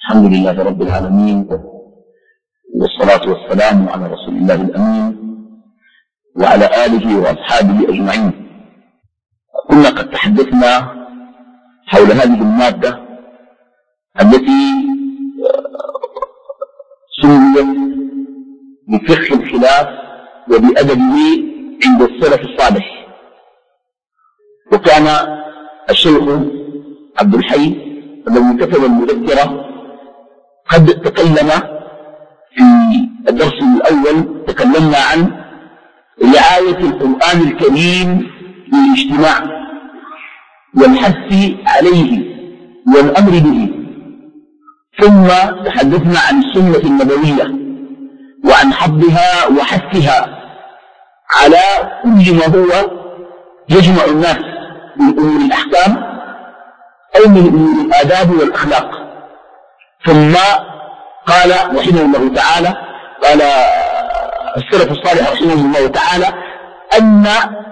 الحمد لله رب العالمين، والصلاة والسلام على رسول الله الأمين وعلى آله وأصحابه أجمعين. كنا قد تحدثنا حول هذه المادة التي سميت بفقه الخلاف وبأدبه عند السلف الصالح. وكان الشيخ عبد الحي الذي كتب المذكرة قد تكلم في الدرس الأول، تكلمنا عن رعاية القرآن الكريم للاجتماع والحث عليه والأمر به، ثم تحدثنا عن السنة النبوية وعن حظها وحثها على كل ما هو يجمع الناس من أمور الأحكام أو من أمور الآداب والأخلاق. ثم قال رحمه الله تعالى، قال السلف الصالح رحمه الله تعالى أن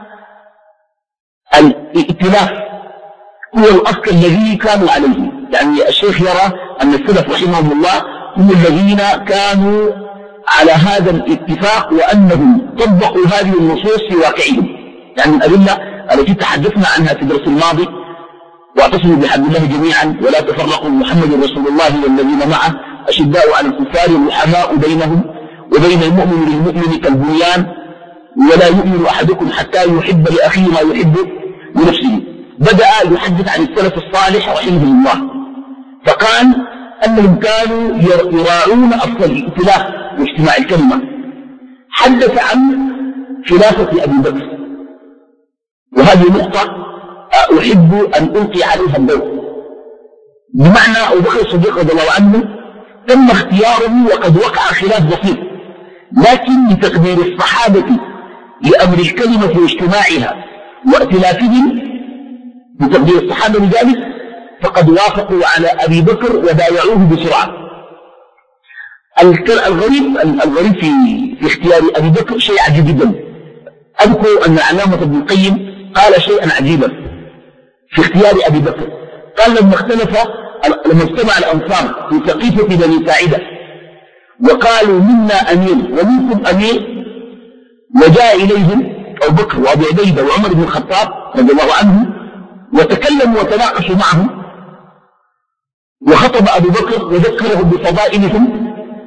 الائتلاف هو الأصل الذي كانوا عليه. يعني الشيخ يرى أن السلف رحمهم الله هم الذين كانوا على هذا الاتفاق وأنهم طبقوا هذه النصوص في واقعهم. يعني الأدلة التي تحدثنا عنها في الدرس الماضي: واعتصموا بحبل الله جميعا ولا تفرقوا، محمد رسول الله والذين معه أشداء على الكفار رحماء بينهم وبين المؤمن للمؤمن كالبنيان ولا يؤمن أحدكم حتى يحب لأخيه ما يحب لنفسه. بدأ يحدث عن السلف الصالح رحمه الله، فقال أنهم كانوا يراعون أصل الائتلاف واجتماع الكلمة. حدث عن خلافة أبي بكر، وهذه نقطة أحب أن ألقي عليها الضوء. بمعنى أبو بكر الصديق رضي الله عنه تم اختياره وقد وقع خلاف بسيط، لكن لتقدير الصحابة لأمر الكلمة واجتماعها وائتلافهم، بتقدير الصحابة لذلك فقد وافقوا على أبي بكر وبايعوه بسرعة. الغريب في اختيار أبي بكر شيء عجيب جدا. أذكر أن علامة ابن القيم قال شيئا عجيبا في اختيار أبي بكر. قال لما اجتمع الأنصار في سقيفة بني ساعدة وقالوا منا أمير ومنكم أمير، وجاء إليهم أبو بكر وأبو عبيدة وعمر بن الخطاب رضي الله عنهم وتكلموا وتناقشوا معهم، وخطب أبو بكر وذكرهم بفضائلهم،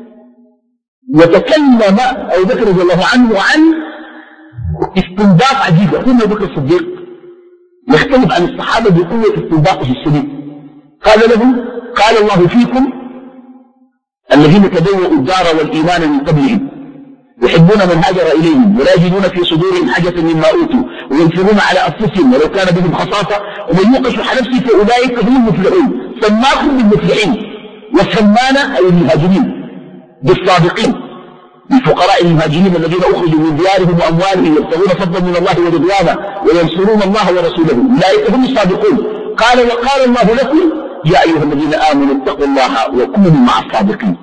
وتكلم أبو بكر رضي الله عنه عن استنباط عجيب. يقول أبو بكر الصديق يختلف عن الصحابة بقوة استنباطه الشديد. قال لهم: قال الله فيكم الذين تبوأوا الدار والإيمان من قبلهم يحبون من هاجر إليهم ولا يجدون في صدورهم حاجة مما أوتوا وينفرون على أنفسهم ولو كان بهم خصاصة ومن يوق شح نفسه فأولئك هم المفلحون. سماكم بالمفلحين، وسمانا أي المهاجرين بالصادقين، للفقراء المهاجرين الذين أخرجوا من ديارهم وأموالهم يبتغون فضلا من الله ورضوانا وينصرون الله ورسوله أولئك هم الصادقون. قال: وقال الله لكم يا أيها الذين آمنوا اتقوا الله وكونوا مع الصادقين.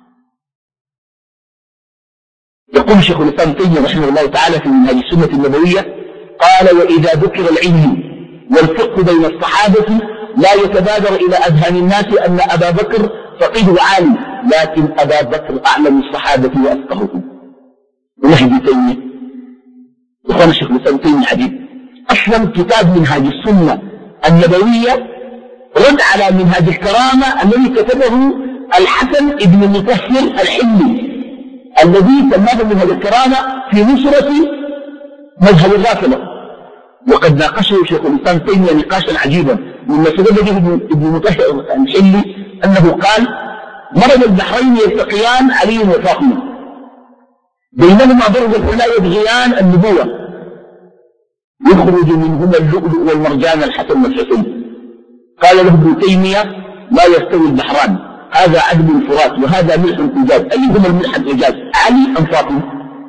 يقول شيخ الإسلام ابن تيمية رحمه الله تعالى في منهاج السنة النبوية: قال: وإذا ذكر العلم والفقه بين الصحابة لا يتبادر إلى أذهان الناس أن أبا بكر فقيه وعالم، لكن أبا بكر أعلم الصحابة وأفقههم. منهاج ابن تيمية إخوان الشيخ الإسلام ابن تيمية عجيب. أصلا كتاب منهاج السنة النبوية رد على منهاج الكرامة الذي كتبه الحسن ابن المطهر الحلي، الذي سماه منهاج الكرامة في نصرة مذهب الرافضة. وقد ناقشه شيخ الإسلام ابن تيمية نقاشا عجيبا، مما سبب به ابن المطهر الحلي أنه قال: مرض البحرين يلتقيان علي وفاطمة بينهما برز لا يبغيان النبوة يخرج منهما اللؤلؤ والمرجان الحسن والحسين. قال له ابن تيمية: لا يستوي البحران، هذا عذب الفرات وهذا ملح الحجاز، أيهما الملح الحجاز، علي أم فاطمة؟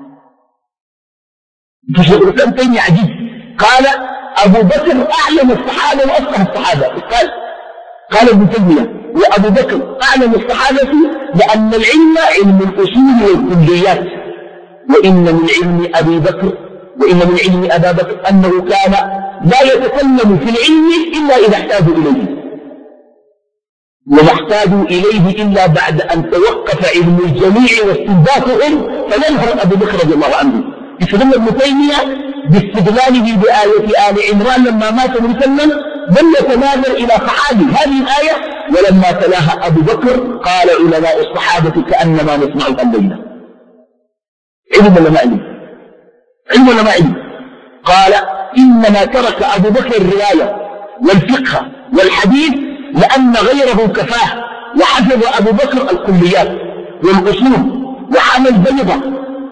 فشيخ الإسلام ابن تيمية عجيب. قال: أبو بكر أعلم الصحابة وأفقه الصحابة. قال ابن تيمية: وأبو بكر أعلم الصحابة لأن العلم علم الأصول والكليات، وإن من علم أبا بكر أنه كان لا يتكلم في العلم إلا إذا احتاج إليه. وما احتاجوا إليه إلا بعد أن توقف علم الجميع واستنباطهم فينهر أبو بكر رضي الله عنه. يستدل ابن تيمية باستدلاله بآية آل عمران لما مات النبي صلى الله عليه وسلم لم يتناظر إلى صحابي هذه الآية، ولما تلاها أبو بكر قال علماء الصحابة كأنما نسمعها الليلة. علم ولا ما علم؟ علم ولا ما علم؟ قال إنما ترك أبو بكر الرواية والفقه والحديث لأن غيره كفاه، وحفظ أبو بكر الكليات والأصول وحمل البيضة،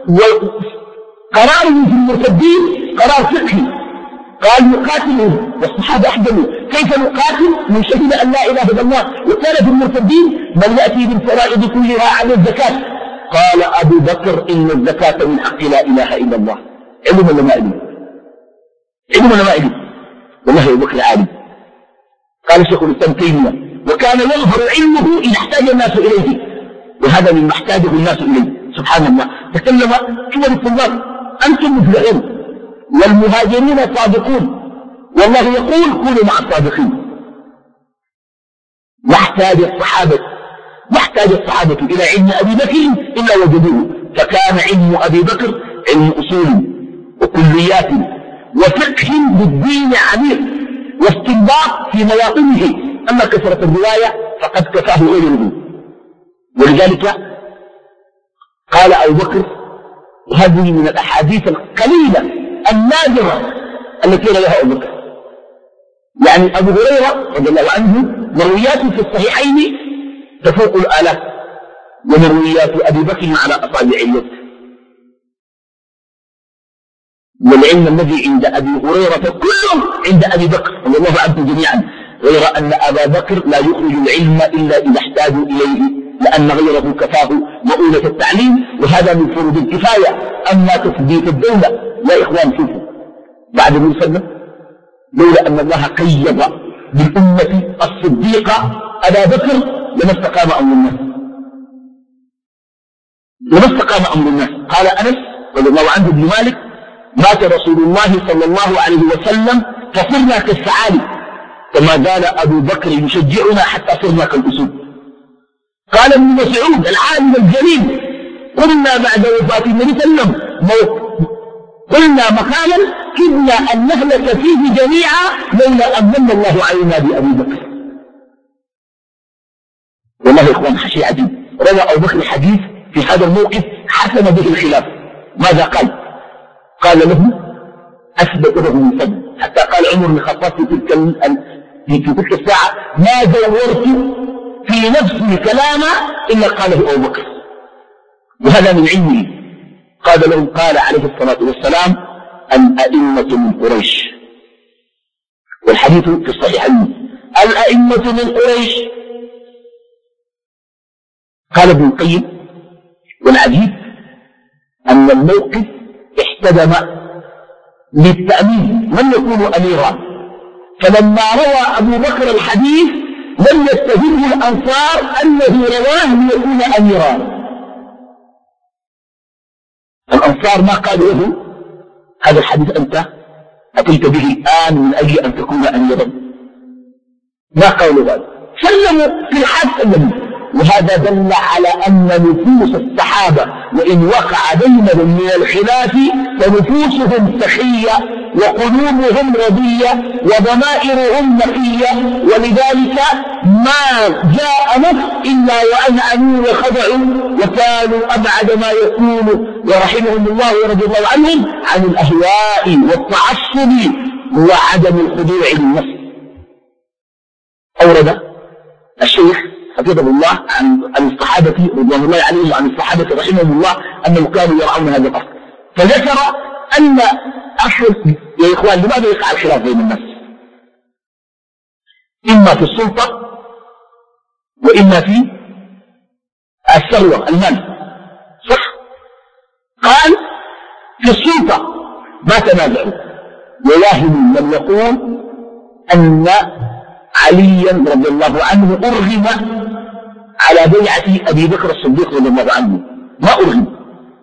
وقراره في المرتدين قرار فقهي، قال يقاتلهم والصحابة أحجموا كيف نقاتل من شهد أن لا إله إلا الله، وكان في المرتدين من يأتي بالفرائض كلها على الزكاة. قال أبو بكر إن الزكاة من حق لا إله إلا الله. علم ولا ما علم؟ علم ولا ما علم؟ والله أبو بكر عالم. قال شيخ الإسلام تيمية وكان يظهر علمه إذا احتاج الناس إليه، وهذا مما احتاجه الناس إليه. سبحان الله. تكلم كبر الطلاب أنتم مفلحون والمهاجرين صادقون، والله يقول كونوا مع الصادقين. ما احتاج الصحابة إلى علم أبي بكر إلا وجدوه، فكان علم أبي بكر علم أصول وكليات وفقه بالدين عميق واستنباط في مواطنه، أما كثرة الرواية فقد كفاه غيره. ولذلك قال أبو بكر، وهذه من الأحاديث القليلة النادرة التي رواها أبو بكر، يعني أبو هريرة رضي الله عنه مروياته في الصحيحين تفوق الآلاف، ومرويات أبي بكر على أصابع اليد. والعلم الذي عند أبي هريرة كله عند أبي بكر رضي الله عنه جميعا، غير أن أبا بكر لا يخرج العلم إلا إذا احتاجوا إليه، لأن غيره كفاه مؤونة التعليم، وهذا من فروض الكفاية. أما تثبيت الدولة يا إخوان شوفوا بعد النبي صلى الله عليه وسلم لولا أن الله قيض بالأمة الصديقة أبا بكر لما استقام أمر الناس. قال أنس رضي الله عنه بن مالك مات رسول الله صلى الله عليه وسلم فصرنا كالثعالب، فما زال أبو بكر يشجعنا حتى صرنا كالأسود. قال ابن مسعود العالم الجليل قلنا بعد وفاة النبي صلى الله عليه وسلم قلنا مقالا كدنا أن نهلك فيه جميعا لولا أن من الله علينا بأبي بكر. والله يا إخوان شيء عجيب. روى أبو بكر حديث في هذا الموقف حسم به الخلاف. ماذا قال؟ قال له أثبت له من فضل، حتى قال عمر بن الخطاب في تلك الساعة ما دورت في نفسي كلاما إلا قاله أبو بكر، وهذا من علمه. قال له قال عليه الصلاة والسلام الأئمة من قريش، والحديث في الصحيحين الأئمة من قريش. قال ابن القيم والعجيب أن الموقف احتدم للتأمين من يكون أميرا، فلما روى أبو بكر الحديث لم يستهله الأنصار أنه رواه ليكون أميرا. الأنصار ما قالوا له هذا الحديث أنت أتيت به الآن من أجل أن تكون أميرا، ما قالوا هذا، سلموا في الحد النبي. وهذا دل على أن نفوس الصحابة وإن وقع بينهم من الخلاف فنفوسهم سخية وقلوبهم رضية وضمائرهم نقية، ولذلك ما جاء نص إلا وأذعنوا وخضعوا وكانوا أبعد ما يكون، ورحمهم الله ورضي الله عنهم، عن الأهواء والتعصب وعدم الخضوع للنص. أورد الشيخ حفظه الله عن الصحابة رضوان الله عليهم وعن الصحابة رحمهم الله أنهم كانوا يرعون هذا الأصل، فذكر أن أصل يا إخوان لماذا يقع الخلاف بين الناس؟ إما في السلطة وإما في الثروة المال، صح؟ قال في السلطة ما تنازعوا، وواهم لم يقول أن عليا رضي الله عنه أرغم على بيعة أبي بكر الصديق رضي الله عنه، ما أرغم.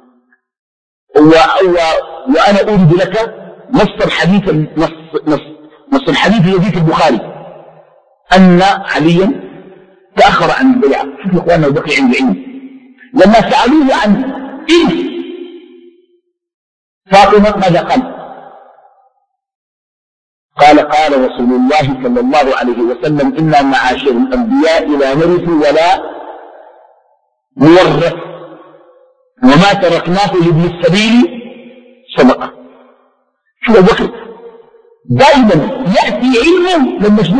وأنا أريد لك نص الحديث الذي في البخاري أن عليا وتأخر عن البيعة. شوفوا إخواننا أبو بكر عنده علم. لما سألوه عن إرث فاطمة ماذا قال؟ قال رسول الله صلى الله عليه وسلم: إنا معاشر الأنبياء لا نرث ولا نورث، وما تركناه لابن السبيل صدقة. شو أبو بكر دائما يأتي علمه لما شنو؟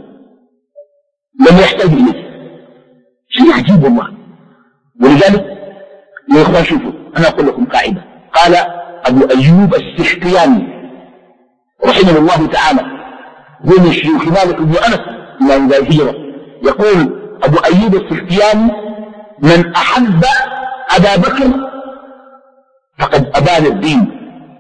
لما يحتاج إليه. شيء عجيب والله. ولذلك يا إخوان شوفوا، أنا أقول لكم قاعدة. قال أبو أيوب السختياني رحمه الله تعالى، هو من شيوخ مالك بن أنس إمام دار الهجرة، يقول أبو أيوب السختياني: من أحب أبا بكر فقد أبان الدين،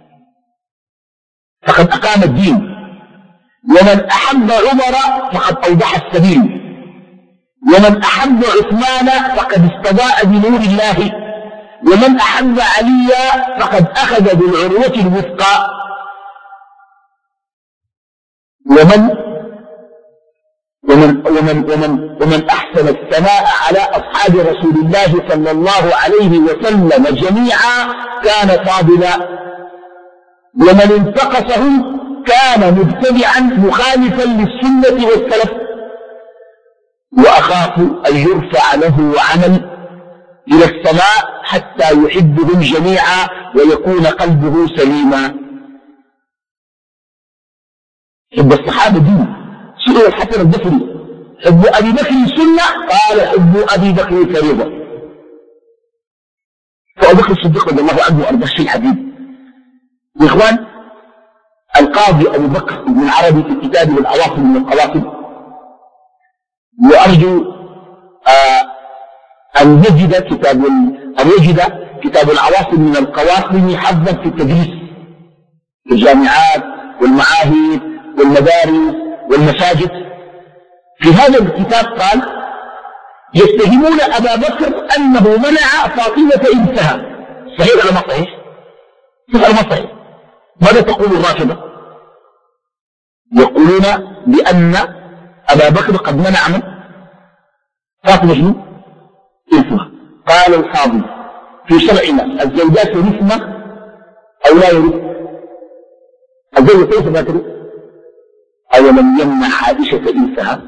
فقد أقام الدين، ومن أحب عمر فقد أوضح السبيل، ومن أحب عثمان فقد استضاء بنور الله، ومن أحب عليا فقد أخذ بالعروة الوثقى. ومن أحسن الثناء على أصحاب رسول الله صلى الله عليه وسلم جميعا كان فاضلا، ومن انتقصهم كان مبتدعا مخالفا للسنة والسلف، وأخاف أن يرفع له عمل إلى السماء حتى يحبهم جميعا ويكون قلبه سليما. حب الصحابة دين. سئل الحسن البصري: حب أبي بكر سنة؟ قال: حب أبي بكر فريضة. فأبو بكر الصديق رضي الله عنه وأرضاه شيء حبيب. يا إخوان، القاضي أبو بكر بن العربي في كتابه العواصم من القواصم، وأرجو أن يجد كتاب العواصم من القواصم حظا في التدريس في الجامعات والمعاهد والمدارس والمساجد. في هذا الكتاب قال: يتهمون أبا بكر أنه منع فاطمة إنسها. صحيح ولا ما صحيح؟ صحيح ولا ما صحيح؟ ماذا تقول الرافضة؟ يقولون بأن أبا بكر قد منع من فاطمة شنو؟ إنسها. قال القاضي: في شرعنا الزوجات يرثن أو لا يرثن؟ الزوجة كيف لا ترث؟ أولم يمنع عائشة إنسها؟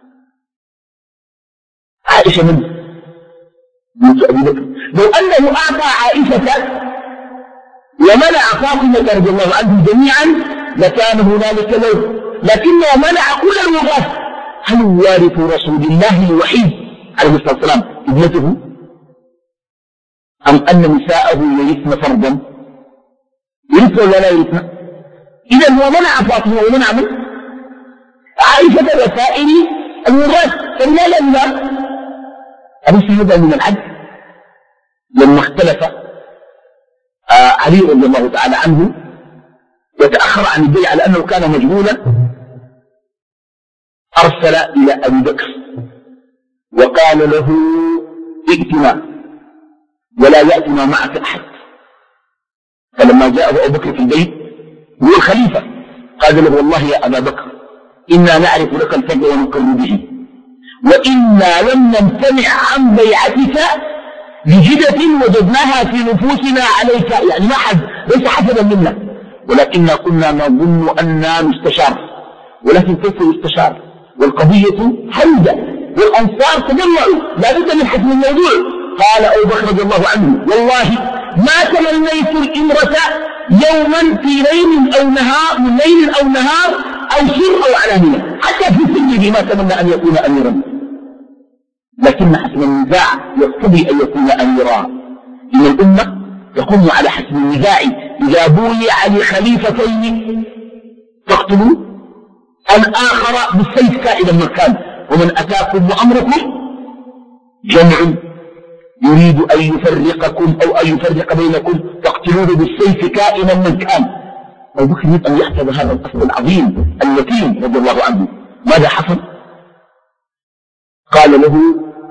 عائشة من بنت أبي بكر. لو أنه أعطى عائشة ومنع فاطمة رضي الله عنهم جميعا لكان هنالك لوم، لكنه منع كل الوراث. هل وارث رسول الله الوحيد عليه الصلاة والسلام ابنته، أم أن نساءه يرثن فردا؟ يرثن ولا لا يرثن؟ إذا هو منع فاطمة ومنع من عائشة وسائر الوراث. فلماذا أليس هذا من العدل؟ لما اختلف علي رضي الله تعالى عنه وتأخر عن البيعة لأنه كان مجهولا، أرسل إلى أبي بكر وقال له: ائتنا ولا يأتنا معك أحد. فلما جاءه أبو بكر في البيت هو الخليفة قال له: والله يا أبا بكر إنا نعرف لك الفضل ونقر به، وإنا لم نمتنع عن بيعتك لجدة وجدناها في نفوسنا عليك، يعني ما حد ليس حسدا منا، ولكننا كنا نظن أننا نستشار، ولكن كيف يستشار والقضية حمدة والأنصار تجمعوا لا بد من حسم الموضوع. قال أبو بكر رضي الله عنه: والله ما تمنيت الإمرة يوما في ليل أو نهار، من ليل أو نهار أو سر أو علانية، حتى في سجده ما تمنى أن يكون أميرا، لكن حسم النزاع يقتضي أن يكون أميرا. إن الأمة تقوم على حسم النزاع. إذا بويع لخليفتين تقتلوا الآخر بالسيف كائدا من كان، ومن أتاكم وأمركم جمع يريد أن يفرقكم أو أن يفرق بينكم تقتلوه بالسيف كائنا من كان. أبو بكر يريد أن يحفظ هذا الأصل العظيم اليتيم رضي الله عنه. ماذا حصل؟ قال له: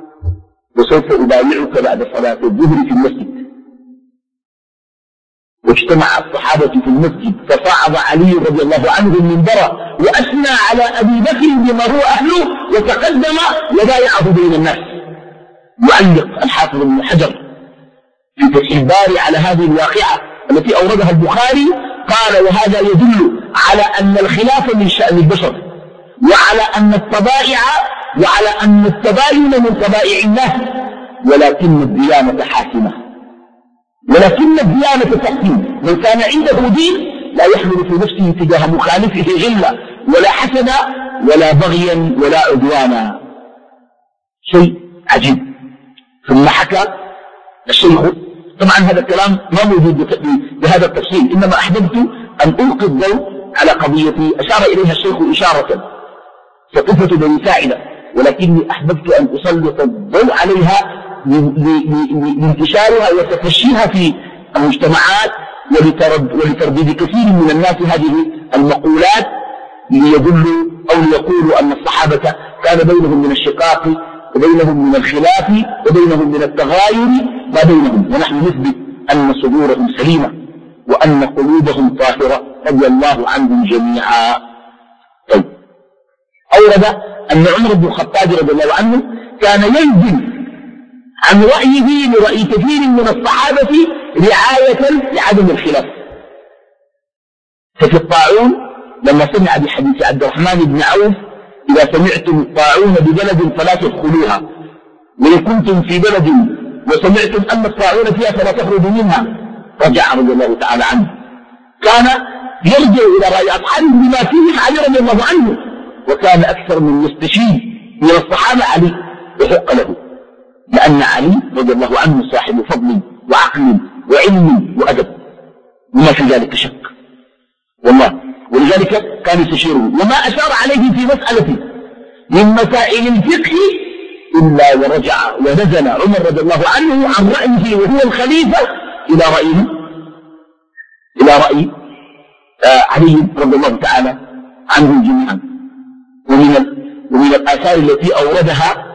وسوف أبايعك بعد صلاة الظهر في المسجد، واجتمع الصحابة في المسجد فصعد علي رضي الله عنه المنبر وأثنى على أبي بكر بما هو أهله وتقدم وبايعه بين الناس. يعلق الحافظ ابن حجر في فتح الباري على هذه الواقعة التي أوردها البخاري، قال: وهذا يدل على أن الخلاف من شأن البشر، وعلى أن الطبائع وعلى أن التباين من طبائع الله، ولكن الديانة حاكمة، ولكن الديانة تحكم. من كان عنده دين لا يحمل في نفسه تجاه مخالفه غلا ولا حسدا ولا بغيا ولا عدوانا. شيء عجيب. ثم حكى الشيخ، طبعا هذا الكلام ما موجود بهذا التفصيل، إنما أحببت أن ألقي الضوء على قضية أشار إليها الشيخ إشارة ثقيفة بني ساعدة، ولكني أحببت أن أسلط الضوء عليها لانتشارها وتفشيها في المجتمعات ولترديد كثير من الناس هذه المقولات ليدلوا أو ليقولوا أن الصحابة كان بينهم من الشقاق وبينهم من الخلاف وبينهم من التغاير ما بينهم، ونحن نثبت أن صدورهم سليمة وأن قلوبهم طاهرة رضي الله عنهم جميعا. طيب، أورد أن عمر بن الخطاب رضي الله عنه كان ينزل عن رأيه لرأي كثير من الصحابة رعاية لعدم الخلاف. ففي الطاعون لما سمع بحديث عبد الرحمن بن عوف: إذا سمعتم الطاعون ببلد فلا تدخلوها، وإن كنتم في بلد وسمعتم أن الطاعون فيها فلا تخرجوا منها، رجع رضي الله تعالى عنه. كان يرجع إلى رأي أصحابه بما فيهم علي رضي الله عنه، وكان أكثر من يستشير من الصحابة علي، وحق له، لأن علي رضي الله عنه صاحب فضل وعقل وعلم وأدب، وما في ذلك شك والله. ولذلك كان يستشيره، وما أشار عليه في مسألة من مسائل الفقه إلا ورجع ونزل عمر رضي الله عنه عن رأيه وهو الخليفة إلى رأي علي رضي الله تعالى عنهم جميعا. ومن الآثار التي أوردها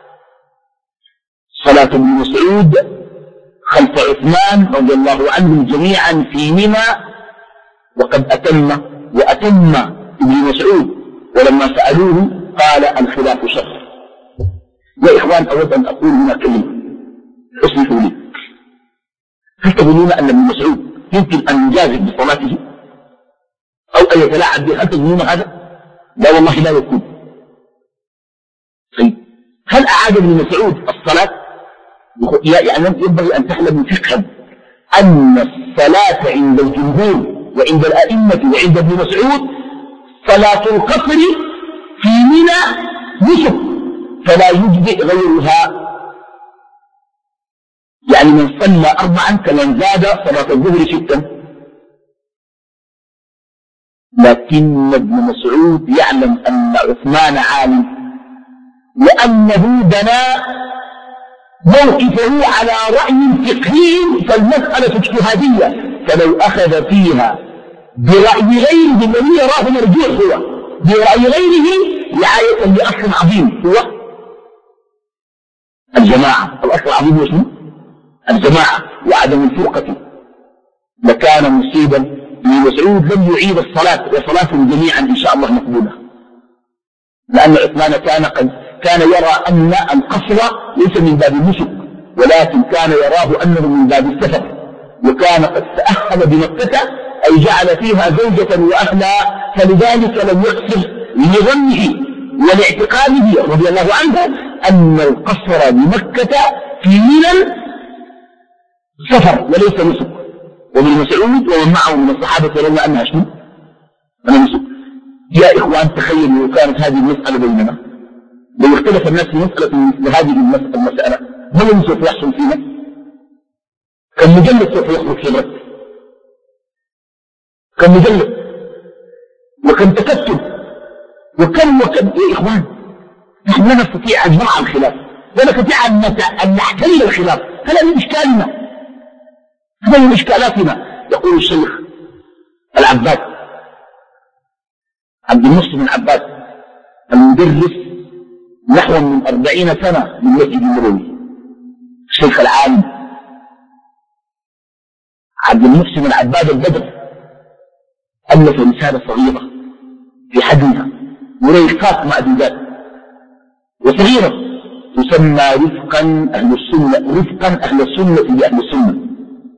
صلاة ابن مسعود خلف عثمان رضي الله عنهم جميعا في منى، وقد وأتم ابن مسعود، ولما سألوه قال: الخلاف شر. يا إخوان، أود أن أقول هنا كلمة، اسمحوا لي. هل تظنون أن ابن مسعود يمكن أن يجازف بصلاته أو أن يتلاعب بها؟ هل تظنون هذا؟ لا والله لا يكون. طيب، هل أعاد ابن مسعود الصلاة؟ يعني ينبغي أن تعلموا فقها أن الصلاة عند الجمهور وعند الأئمة وعند ابن مسعود صلاة القصر في منى نسك، فلا يجزئ غيرها. يعني من صلى 4 كمن زاد صلاة الظهر 6. لكن ابن مسعود يعلم أن عثمان عالم، لأنه بنى موقفه على رأي فقهي، فالمسألة اجتهادية، فلو أخذ فيها برأي غيره الذي يراه مرجوح هو برأي غيره رعاية لأصل عظيم هو الجماعة. الأصل العظيم هو شنو؟ الجماعة وعدم الفرقة. لكان مصيبا. ابن مسعود لم يعيد الصلاة، وصلاتهم جميعا إن شاء الله مقبولة، لأن عثمان كان يرى أن القصر ليس من باب النسك، ولكن كان يراه أنه من باب السفر، وكان قد تأهل بمكة أي جعل فيها زوجة وأهلا، فلذلك لم يقصر لظنه ولاعتقاده رضي الله عنه أن القصر بمكة في منى سفر وليس نسك. وابن مسعود ومن معه من الصحابة يرون أنها شنو؟ أنها نسك. يا إخوان، تخيلوا لو كانت هذه المسألة بيننا، لو اختلف الناس في مسألة مثل هذه المسألة، ما الذي سوف يحصل فيها؟ كم مجلد سوف يخرج في الرد، كم مجلد وكم تكتب وكم يا إخوان. نحن لا نستطيع أن نرعى الخلاف، لا نستطيع أن نحتل الخلاف. هذا من إشكالنا، هذا من إشكالاتنا. يقول الشيخ العباس عبد المحسن العباس المدرس نحو من 40 سنة من مسجد النبوي، الشيخ العالم عبد المحسن العباد البدر ألف رسالة صغيرة في حجمها وريقات معدودات وصغيرة تسمى رفقا أهل السنة، رفقا أهل السنة بأهل السنة.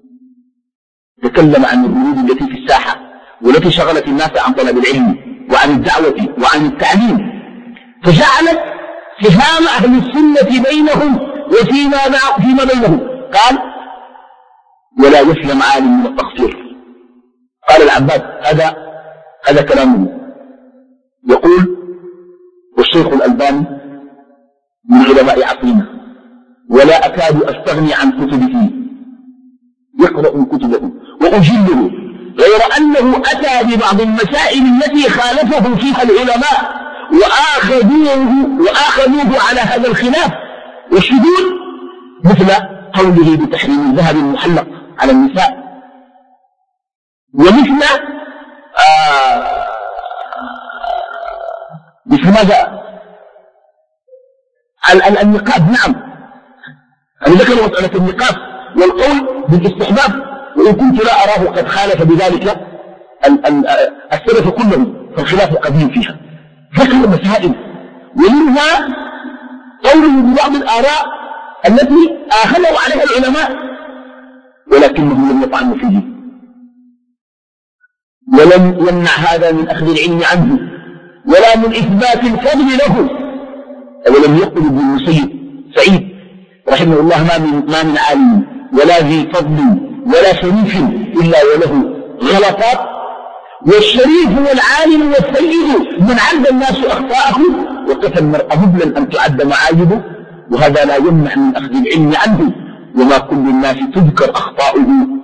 تكلم عن الردود التي في الساحة والتي شغلت الناس عن طلب العلم وعن الدعوة وعن التعليم، فجعلت سهام أهل السنة بينهم وفيما بينهم. قال: ولا يسلم عالم من التقصير. قال العباد هذا كلامه. يقول: والشيخ الألباني من علماء عصرنا ولا أكاد أستغني عن كتبه، يقرأ كتبه وأجله، غير أنه أتى ببعض المسائل التي خالفه فيها العلماء وآخذوه على هذا الخلاف والشذوذ، مثل قوله بتحريم الذهب المحلق على النساء، ومثل مثل ماذا؟ النقاب. نعم، أنا ذكر مسألة النقاب والقول بالاستحباب، وإن كنت لا أراه قد خالف بذلك السلف كلهم، فالخلاف قديم فيها. ذكر مسائل ومنها قوله ببعض الآراء التي آخذوا عليها العلماء ولكنهم لم يطعنوا فيه، ولم يمنع هذا من أخذ العلم عنه ولا من إثبات الفضل له. ولم يقل ابن المسيب سعيد رحمه الله: ما من عالم ولا ذي فضل ولا شريف إلا وله غلطات، والشريف والعالم والسيد من عد الناس أخطاءه، وكفى المرء هبلا أن تعد معايبه، وهذا لا يمنع من أخذ العلم عنه، وما كل الناس تذكر أخطاؤه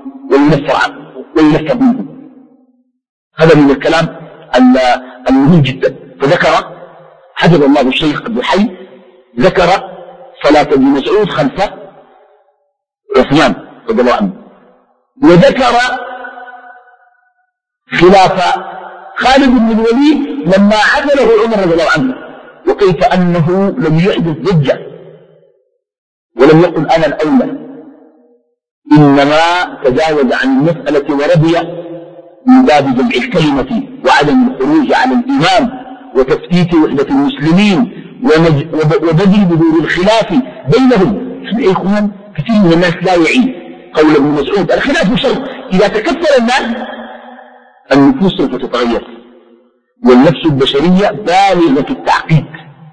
وينفر منه. هذا من الكلام المهم جدا. فذكر حفظ الله الشيخ أبو حي ذكر صلاة ابن مسعود خلف عثمان رضي الله عنه، وذكر خلاف خالد بن الوليد لما عزله عمر رضي الله عنه، وكيف أنه لم يحدث ضجة ولم يقل أنا الأولى، إنما تجاوز عن المسألة ورضي من باب جمع الكلمة وعدم الخروج على الإمام وتفتيت وحدة المسلمين وبذل بذور الخلاف بينهم. يا إخوان، كثير من الناس لا يعي قول ابن مسعود: الخلاف شر. إذا تكثر الناس النفوس سوف تتغير، والنفس البشرية بالغة التعقيد،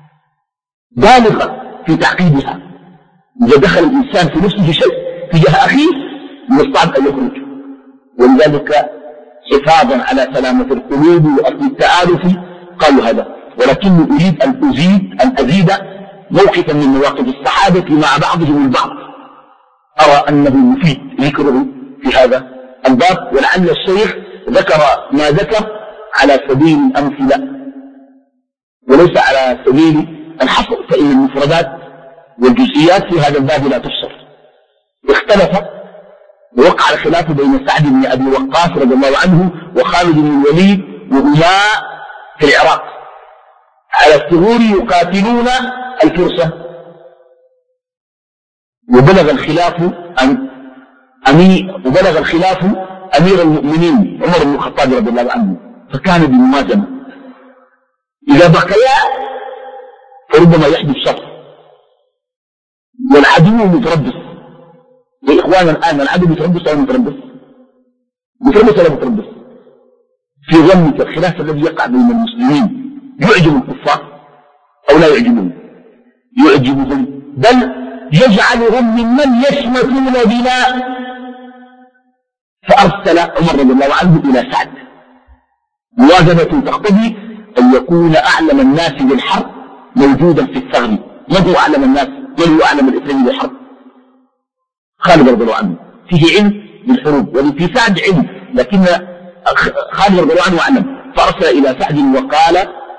بالغة في تعقيدها. إذا دخل الإنسان في نفسه شيء تجاه أخيه من الصعب أن يخرج. ولذلك حفاظا على سلامة القلوب وأصل التآلف قالوا هذا. ولكني أريد أن أزيد موقفا من مواقف الصحابة مع بعضهم البعض، أرى أنه مفيد ذكره في هذا الباب، ولعل الشيخ ذكر ما ذكر على سبيل الأمثلة وليس على سبيل الحصر، فإن المفردات والجزئيات في هذا الباب لا تحصر. اختلف ووقع الخلاف بين سعد بن أبي وقاص رضي الله عنه وخالد بن الوليد، وهما في العراق على الثغور يقاتلون الفرسة، وبلغ الخلاف أمير المؤمنين عمر بن الخطاب رضي الله عنه، فكان بموازنة. إذا بقيا فربما يحدث شر، والعدو متربص. يا إخوانا، الآن العدو متربص أو متربص؟ متربص ولا متربص؟ في ظنك الخلاف الذي يقع بين المسلمين يعجب الكفار أو لا يعجبهم؟ يعجبهم، بل يجعلهم ممن يشمتون بنا. فأرسل عمر رضي الله عنه إلى سعد موازنة تقتضي أن يكون أعلم الناس بالحرب موجودا في الثغر. من هو أعلم الناس؟ من هو أعلم الإسلام بالحرب؟ خالد رضي الله عنه فيه علم بالحروب، وفي سعد علم، لكن خالد رضي الله عنه أعلم. فأرسل إلى سعد وقال: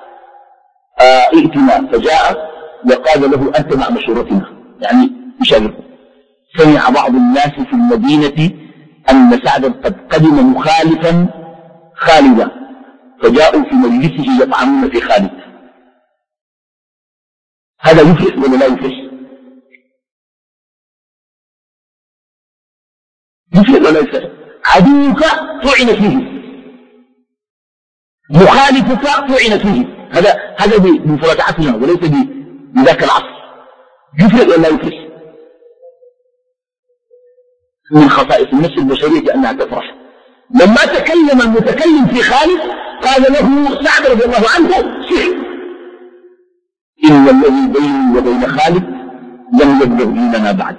ائتنا. فجاء وقال له: أنت مع مشورتنا، يعني مشاورة. سمع بعض الناس في المدينة أن سعدا قد قدم مخالفا خالدا، فجاءوا في مجلسه يطعنون في خالد. هذا يفلح ولا لا يفلح؟ يفلح ولا يفلح؟ عدوك طعن فيه، مخالفك طعن فيه. هذا بمفرداتنا وليس بذاك العصر. يفرق ولا يفرق؟ من خصائص النفس البشرية أنها تفرح. لما تكلم المتكلم في خالد قال له سعد رضي الله عنه سر: إن الذي بيني وبين خالد لم يبلغ ديننا بعد.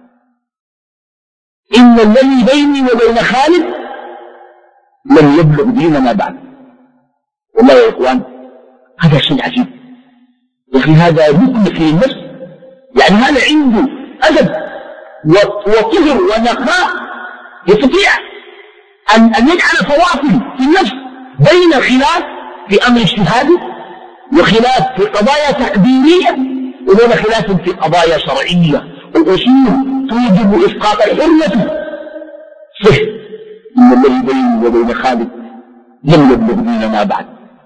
إن الذي بيني وبين خالد لم يبلغ ديننا بعد. والله يا إخوان هذا شيء عجيب. وفي هذا ركن في النفس، يعني هذا عنده أدب وطهر ونقاء، يستطيع أن يجعل فواصل في النفس بين خلاف في أمر اجتهادي وخلاف في قضايا تقديرية وبين خلاف في قضايا شرعية وأصول توجب إسقاط الحرمة. صح إن الذي بيني وبين خالد لم يبلغ ديننا بعد.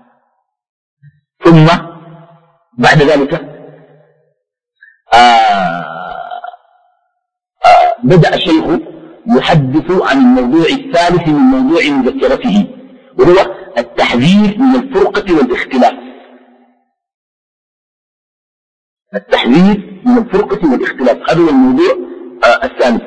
ثم بعد ذلك بدأ الشيخ يحدث عن الموضوع الثالث من موضوع مذكرته، وهو التحذير من الفرقة والاختلاف. التحذير من الفرقة والاختلاف هذا هو الموضوع الثالث.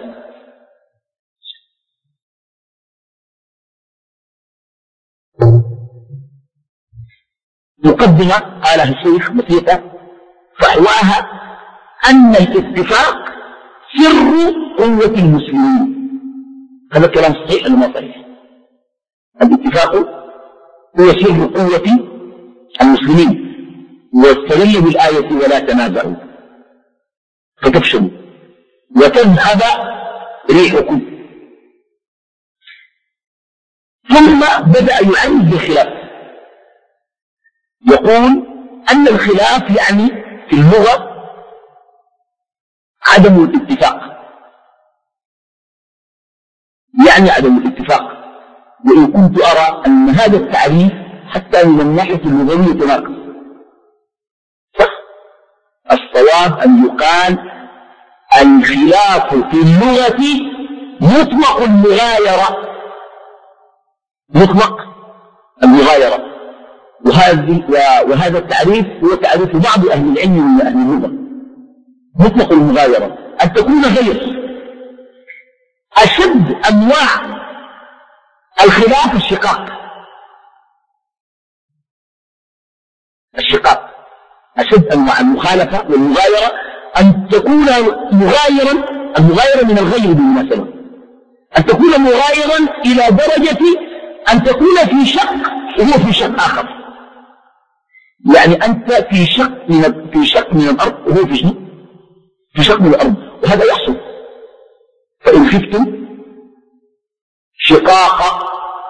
مقدمة قالها الشيخ بسيطة فحواها أن الاتفاق سر قوة المسلمين. هذا كلام صحيح ولا ما صحيح؟ الاتفاق هو سر قوة المسلمين، واستدل بالآية ولا تنازعوا فتفشلوا وتذهب ريحكم. ثم بدأ يعرف الخلاف، يقول أن الخلاف يعني في اللغة عدم الاتفاق، يعني عدم الاتفاق. وإن كنت أرى أن هذا التعريف حتى من الناحية اللغوية تناقض. صح؟ الصواب أن يقال الخلاف في اللغة مطلق المغايرة، مطلق المغايرة. وهذا التعريف هو تعريف بعض أهل العلم من أهل اللغة. مطلق المغايرة أن تكون غير. أشد أنواع الخلاف الشقاق. أشد أنواع المخالفة والمغايرة أن تكون مغايرا، المغايرة من الغير بالمناسبة، أن تكون مغايرا إلى درجة أن تكون في شق وهو في شق آخر. يعني أنت في شق من الأرض وهو في شق من الأرض، وهذا يحصل. فإن خفتم شقاق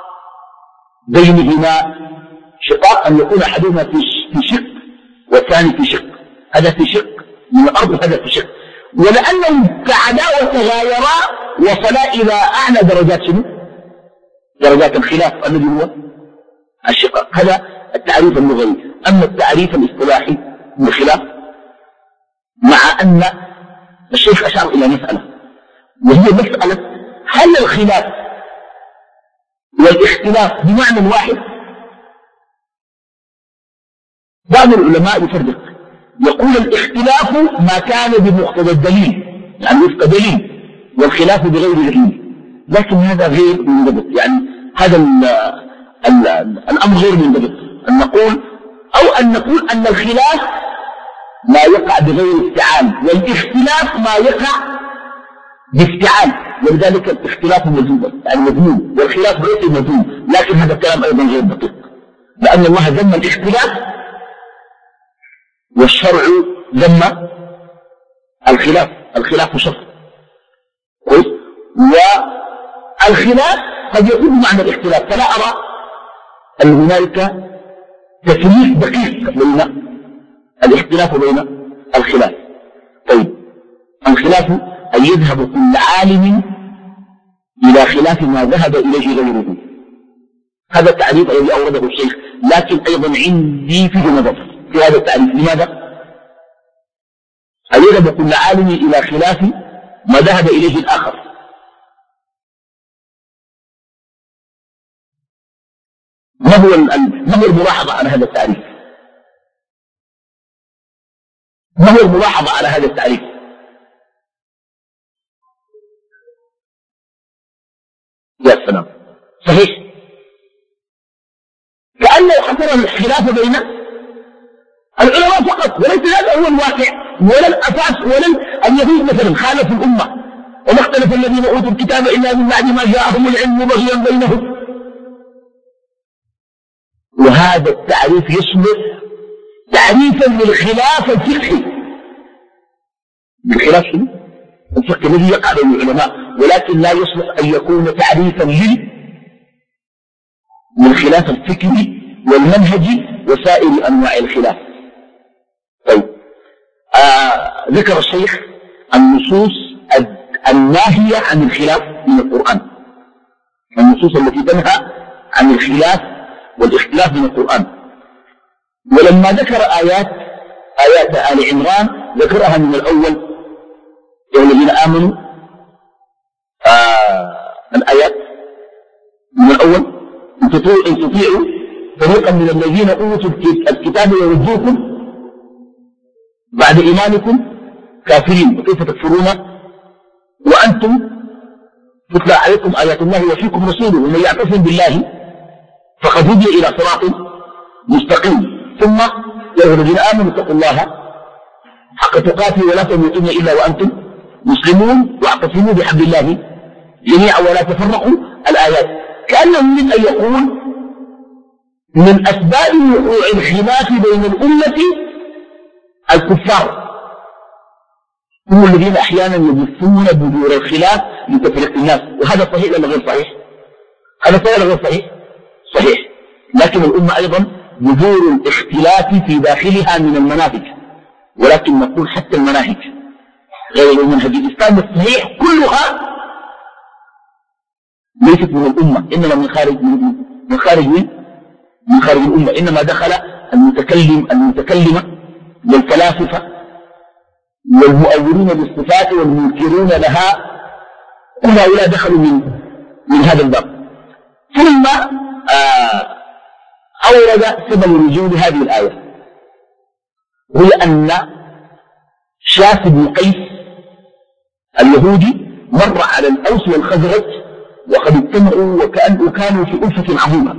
بينهما، شقاق أن يكون أحدهما في شق والثاني في شق، هذا في شق من الأرض وهذا في شق، ولأنهم كعدا وتغايرا وصلا إلى أعلى درجات درجات الخلاف الذي هو الشقاق. هذا التعريف اللغوي. أما التعريف الاصطلاحي للخلاف، مع أن الشيخ أشار إلى مسألة، وهي مسألة هل الخلاف والاختلاف بمعنى واحد؟ بعض العلماء يفرق، يقول الاختلاف ما كان بمقتضى الدليل، يعني وفق دليل، والخلاف بغير دليل. لكن هذا غير منضبط، يعني هذا الأمر غير منضبط. أن نقول أن الخلاف ما يقع بغير افتعال، والاختلاف ما يقع بافتعال، ولذلك الاختلاف مذموم، يعني مذموم، والخلاف غير مذموم. لكن هذا الكلام أيضا غير دقيق، لأن الله ذم الاختلاف والشرع ذم الخلاف شر. كويس؟ والخلاف قد يكون معنى الاختلاف، فلا أرى أن هنالك تفريق دقيق بين الاختلاف وبين الخلاف. طيب، الخلاف أن يذهب كل عالم إلى خلاف ما ذهب إليه غيره. هذا التعريف الذي أورده الشيخ، لكن أيضا عندي فيه نظر في هذا التعريف. لماذا؟ أن يذهب كل عالم إلى خلاف ما ذهب إليه الآخر. ما هو الملاحظة على هذا التعريف؟ ما هو الملاحظة على هذا التعريف؟ يا سلام، صحيح، كأنه حصر الخلاف بين العلماء فقط، وليس هذا هو الواقع، ولا الأساس، ولا اليهود مثلا خالفوا الأمة وما اختلف الذين أوتوا الكتاب إلا من بعد ما جاءهم العلم بغيا بينهم. وهذا التعريف يصبح تعريفا للخلاف الفقهي، بالخلاف الفقهي الذي يقع بين العلماء، ولكن لا يصلح أن يكون تعريفا للخلاف الفكري والمنهجي وسائر أنواع الخلاف. طيب، ذكر الشيخ النصوص الناهية عن الخلاف من القرآن، النصوص التي تنهى عن الخلاف والاختلاف من القرآن. ولما ذكر آيات آل عمران ذكرها من الأول، يا الذين آمنوا، الآيات من الأول: إن تطيعوا فريقا من الذين أوتوا الكتاب يردوكم بعد إيمانكم كافرين، وكيف تكفرون وأنتم تتلى عليكم آيات الله وفيكم رسوله ومن يعتصم بالله فقد هدي إلى صراط مستقيم. ثم يا أيها الذين آمنوا اتقوا الله حق تقاته ولا تموتن إلا وأنتم مسلمون واعتصموا بحبل الله جميعا ولا تفرقوا. الآيات كأنه يريد أن يقول من أسباب وقوع الخلاف بين الأمة الكفار، هم الذين أحيانا يبثون بذور الخلاف لتفريق الناس. وهذا صحيح ولا غير صحيح؟ هذا صحيح ولا غير صحيح؟ صحيح. لكن الأمة أيضا بذور الاختلاف في داخلها من المناهج، ولكن نقول حتى المناهج غير منهج الإسلام الصحيح كلها ليست من الأمة، إنما من خارج الأمة. إنما دخل المتكلمة والفلاسفة والمؤولين بالصفات والمنكرون لها، كل هؤلاء دخلوا من هذا الباب. ثم أورد سبب نزول هذه الآية، وهي أن شاس بن قيس اليهودي مر على الأوس والخزرج وقد اجتمعوا وكانوا في ألفة عظيمة،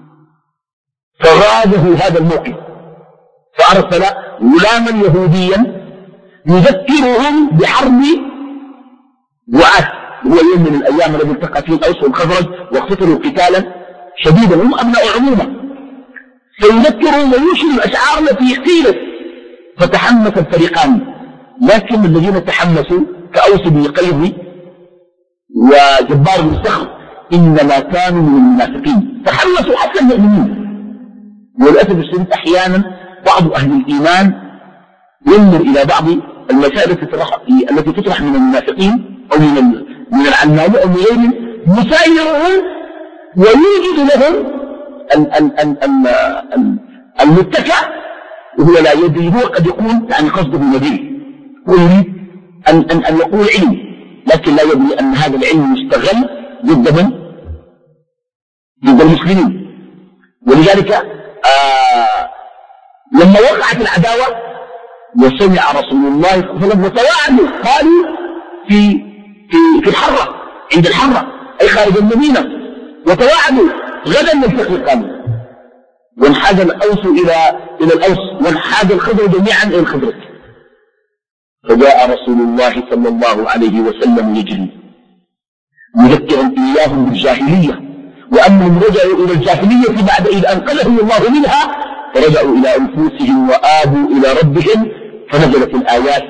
فغاده هذا الموقف فأرسل غلاما يهوديا يذكرهم بحرب وعد، هو يوم من الأيام الذي التقى فيه الأوس والخزرج واقتتلوا قتالا شديدا، هم أبناء عموما، فيذكرهم وينشر الأشعار التي قيلت، فتحمس الفريقان. لكن الذين تحمسوا كأوس بن قيظ وجبار بن صخر إنما كانوا من المنافقين، تحمسوا حتى المؤمنين. وللأسف الشديد أحيانا بعض أهل الإيمان ينظر إلى بعض المسائل التي تطرح من المنافقين أو من العلمانية أو من غيرهم، يسايرهم ويوجد لهم المتكأ وهو لا يدري، هو قد يكون يعني قصده نبيل، هو يريد أن يقول علم، لكن لا يدري أن هذا العلم يستغل ضد المسلمين. ولذلك لما وقعت العداوة وسمع رسول الله صلى الله عليه وسلم وتواعدوا، قالوا في الحرة، عند الحرة أي خارج المدينة، وتواعدوا غدا نلتقي. قالوا وانحاز الأوس إلى الأوس وانحاز الخزرج جميعا إلى الخزرج، فجاء رسول الله صلى الله عليه وسلم يجري يذكرهم إياهم بالجاهلية، وأنهم رجعوا إلى الجاهلية بعد إذ أنقذهم الله منها، فرجعوا إلى أنفسهم وآبوا إلى ربهم، فنزلت الآيات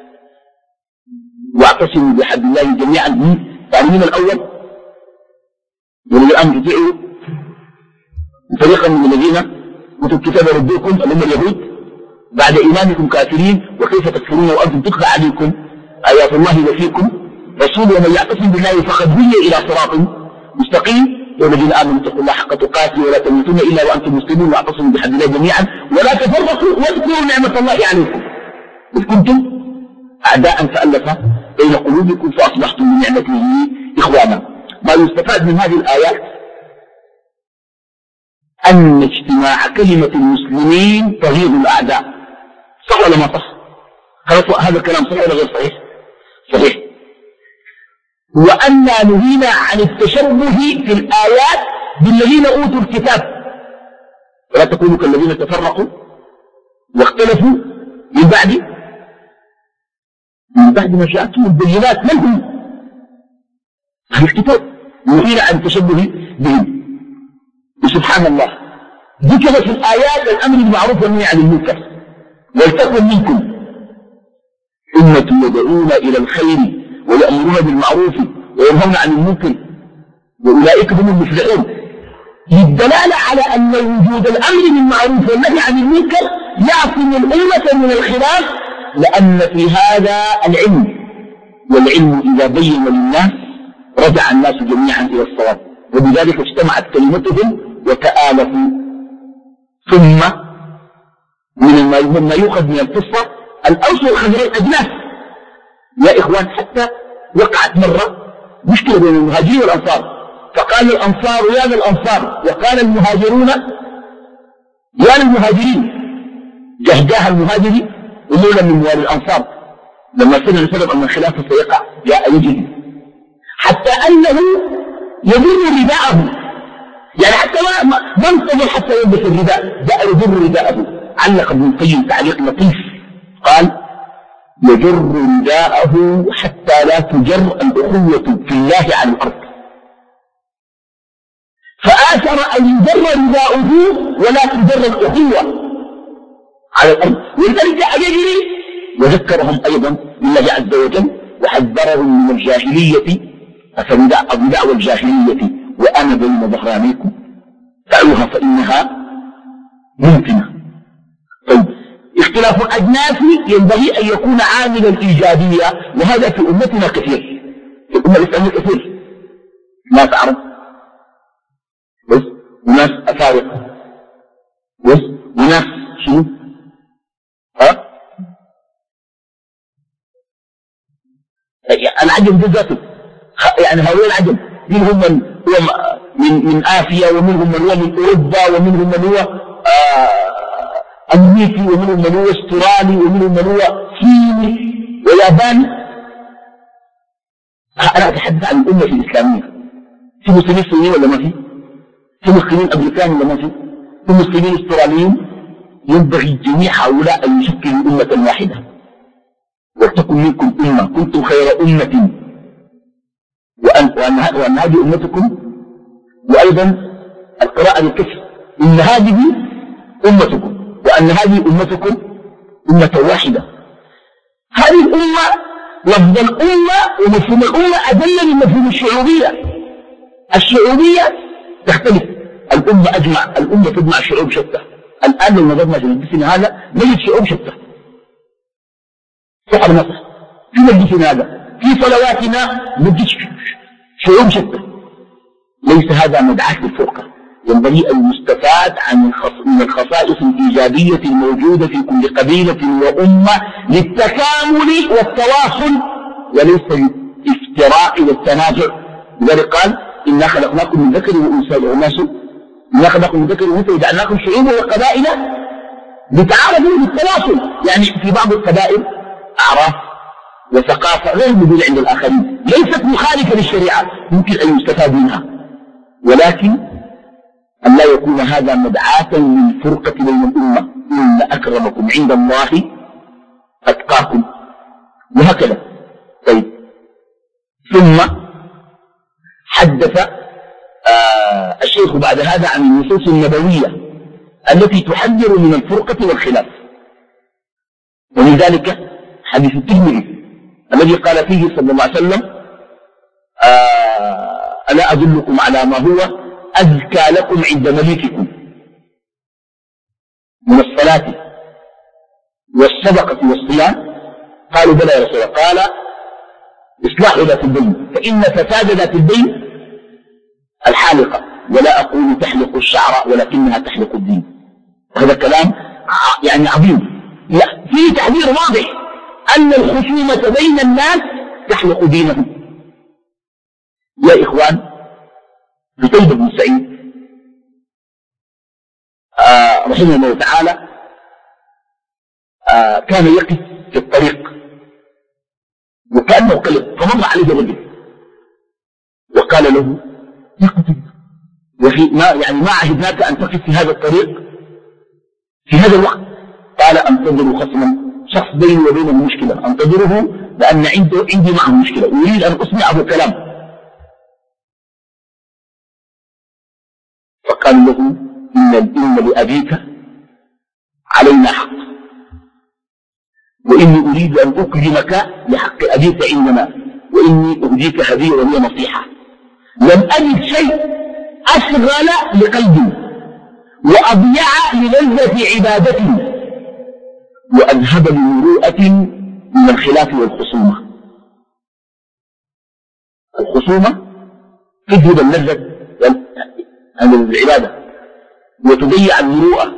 واعتصموا بحبل الله جميعا. من الأول ولذا الآن تطيعوا فريقا من الذين أوتوا الكتاب يردوكم اللي هم اليهود بعد إيمانكم كافرين، وكيف تكفرون وأنتم تتلى عليكم آيات الله وفيكم رسول، ومن يعتصم بالله فقد هدي إلى صراط مستقيم. والذين آمنوا اتقوا الله حق تقاته ولا تموتن إلا وأنتم مسلمون واعتصموا بحبل الله جميعا ولا تفرقوا واذكروا نعمة الله عليكم إذ كنتم أعداء فألف بين قلوبكم فأصبحتم بنعمته إخوانا. ما يستفاد من هذه الآيات أن اجتماع كلمة المسلمين تغيظ الأعداء. صح ولا ما صح؟ هذا الكلام صحيح ولا غير صحيح؟ صحيح. وأننا نهينا عن التشبه في الآيات بالذين أوتوا الكتاب، ولا تكونوا كالذين تفرقوا واختلفوا من بعد ما جاءتهم البينات. من هم؟ أهل الكتاب. نهينا عن التشبه بهم. وسبحان الله ذكر في الآيات الأمر بالمعروف والنهي عن المنكر. ولتكن منكم أمة يدعون إلى الخير ويأمرون بالمعروف وينهون عن المنكر وأولئك هم المفلحون، للدلالة على أن وجود الأمر بالمعروف والنهي عن المنكر يعصم الأمة من الخلاف، لأن في هذا العلم، والعلم إذا بين للناس رجع الناس جميعا إلى الصواب، وبذلك اجتمعت كلمتهم وتآلفوا. ثم مما يؤخذ من القصة الأوس والخزرج أجناس يا إخوان، حتى وقعت مرة مشكلة بين المهاجرين والأنصار، فقال الأنصار يا للأنصار وقال المهاجرون يا للمهاجرين. جهجاه المهاجري أمولا من موالي الأنصار لما سبب أن الخلافة سيقع جاء يجري، حتى أنه يضر رداءه، يعني حتى ما انتظر حتى يلبس الرداء، جاء يضر رداءه. علق ابن القيم تعليق لطيف قال يجر رداءه حتى لا تجر الأخوة في الله على الأرض، فآثر أن يجر رداءه ولا تجر الأخوة على الأرض. ولذلك جاء يجري وذكرهم أيضا بالله عز وجل وحذرهم من الجاهلية، أفدعوى الجاهلية وأنا بين ظهرانيكم دعوها فإنها ممكنة. طيب اختلاف الأجناس ينبغي أن يكون عاملا إيجابيا، وهذا في أمتنا كثير، في الأمة الإسلامية كثير، ناس عرب بس وناس أفارقة بس وناس شنو العجم ذاته، يعني هؤلاء العجم منهم من هو من آسيا، ومنهم من هو من أوروبا، ومنهم من هو أمريكي، ومنهم من هو استرالي، ومنهم من هو صيني وياباني. أنا أتحدث عن الأمة الإسلامية. في مسلمين صينيين ولا ما في؟ في مسلمين أمريكان ولا ما في؟ في مسلمين استراليين. ينبغي جميع هؤلاء أن يشكلوا أمة واحدة. ولتكن منكم أمة كنتم خير أمة وأن هذه أمتكم. وأيضا القراءة بالكسر إن هذه أمتكم وأن هذه أمتكم أمة واحدة. هذه الأمة، لفظ الأمة ومفهوم الأمة أدل من مفهوم الشعوبية. الشعوبية تختلف، الأمة تجمع شعوب شتى. الآن لو نظرنا في مجلسنا هذا نجد شعوب شتى، صح ولا ما صح؟ في مجلسنا هذا في صلواتنا نجد شعوب شتى. ليس هذا مدعاة للفرقة، ينبغي أن يستفاد من الخصائص الإيجابية الموجودة في كل قبيلة وأمة للتكامل والتواصل، وليس للافتراء والتنازع. لذلك قال إنا خلقناكم من ذكر وأنثى إنا خلقناكم من ذكر وأنثى وجعلناكم شعوبا وقبائل لتعارفوا بالتواصل. يعني في بعض القبائل أعراف وثقافة غير موجودة عند الآخرين، ليست مخالفة للشريعة، يمكن أن يستفاد منها، ولكن أن لا يكون هذا مدعاة للفرقة بين الأمة. إن أكرمكم عند الله أتقاكم، وهكذا. طيب ثم حدث الشيخ بعد هذا عن النصوص النبوية التي تحذر من الفرقة والخلاف، ومن ذلك حديث الترمذي الذي قال فيه صلى الله عليه وسلم ألا أدلكم على ما هو أزكى لكم عند مليككم من الصلاة والصدقة والصيام؟ قالوا بلى يا رسول الله. قال إصلاح ذات البين، فإن فساد ذات البين الحالقة، ولا أقول تحلق الشعر ولكنها تحلق الدين. هذا كلام يعني عظيم، لا فيه تحذير واضح أن الخصومة بين الناس تحلق دينهم. يا إخوان، قتيبة بن سعيد رحمه الله تعالى كان يقف في الطريق وكأنه قلب، فمر عليه رجل وقال له اقتل، ما عهدناك أن تقف في هذا الطريق في هذا الوقت. قال أنتظر خصما، شخص بيني وبينه مشكلة، أنتظره لأن عندي معه مشكلة، أريد أن أسمعه كلام. فقال له إن لأبيك علينا حق، وإني أريد أن أكرمك لحق أبيك عندنا، وإني أهديك هدية وهي نصيحة. لم أجد شيء أشغل لقلبي وأضيع للذة عبادتي وأذهب لمروءة من الخلاف والخصومة. الخصومة تذهب اللذة عن العبادة وتضيع المروءة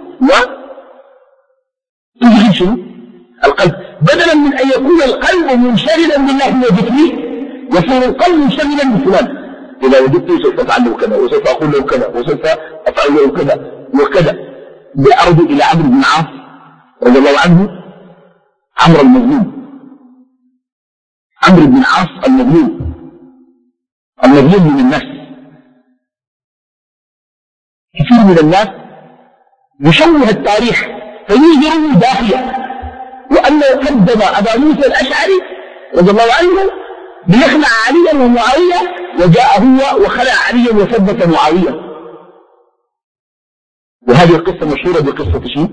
وتشغل شنو؟ القلب. بدلا من أن يكون القلب منشغلا بالله وذكره يصير القلب منشغلا بفلان، إذا وجدته سوف أفعل له كذا وسوف أقول له كذا وسوف أفعل له كذا وكذا. بأرض إلى عمرو بن العاص رضي الله عنه، عمرو المظلوم، عمرو بن العاص المظلوم من الناس. كثير من الناس يشوه التاريخ فينظروا داخله، وأنه قدم أبا موسى الأشعري رضي الله عنه ليخلع عليا ومعاوية، وجاء هو وخلع عليا وثبت معاوية. وهذه القصة مشهورة بقصة شيء؟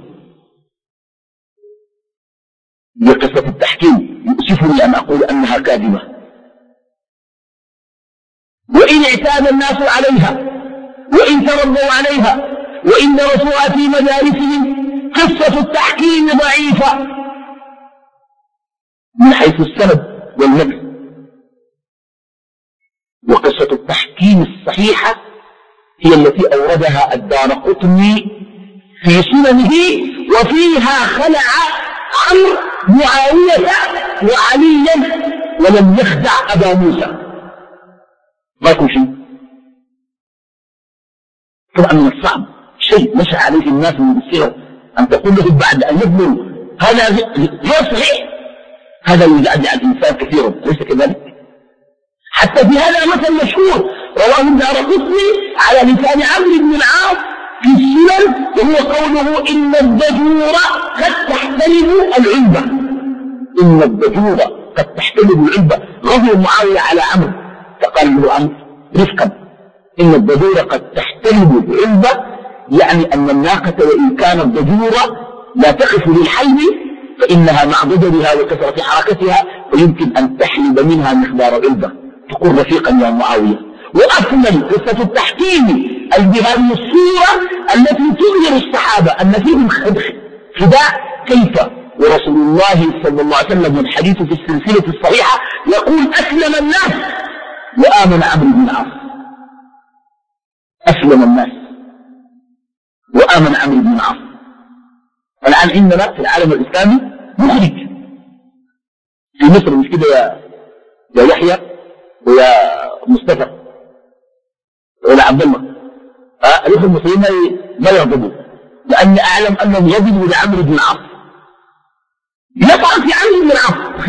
بقصة التحكيم. يؤسفني أن أقول أنها كاذبة، وإن اعتاد الناس عليها وإن تربوا عليها وإن درسوها في مدارسهم، قصة التحكيم ضعيفة من حيث السند والمتن، وقصة التحكيم الصحيحة هي التي أوردها الدارقطني في سننه، وفيها خلع عمرو معاوية وعليا ولم يخدع أبا موسى. ما يكون شيء. طبعا من الصعب شيء مشى عليه الناس من السيرة أن تقول له بعد أن يبلغ هذا غير صحيح، هذا يزعزع الإنسان كثيرا، ليس كذلك؟ حتى في هذا مثل مشهور رواه الدارقطني على لسان عمرو بن العاص في السنن، وهو قوله إن الدجور قد تحتلب العلبة. إن الدجور قد تحتلب العلبة. غضب معاوية على عمرو فقال له عمرو رفقا، إن الدجور قد تحتلب العلبة، يعني أن الناقة وإن كانت دجورة لا تقف للحلب فإنها مع ضجرها وكثرة حركتها ويمكن أن تحلب منها مقدار علبة. تقول رفيقا يا معاوية. وأكمل قصة التحكيم بهذه الصورة التي تظهر الصحابة أن فيهم خداع كيف، ورسول الله صلى الله عليه وسلم والحديث في السلسلة الصحيحة يقول أسلم الناس وآمن عمرو بن العاص. أسلم الناس وآمن عمرو بن العاص. الآن عندنا في العالم الإسلامي مخرج في مصر، مش كده يا يحيى ويا مصطفى ويا عبد الله؟ الإخوة المسلمين ما يغضبوا، لأني أعلم أنهم غضبوا لعمرو بن العاص. يطعن في عمرو بن العاص،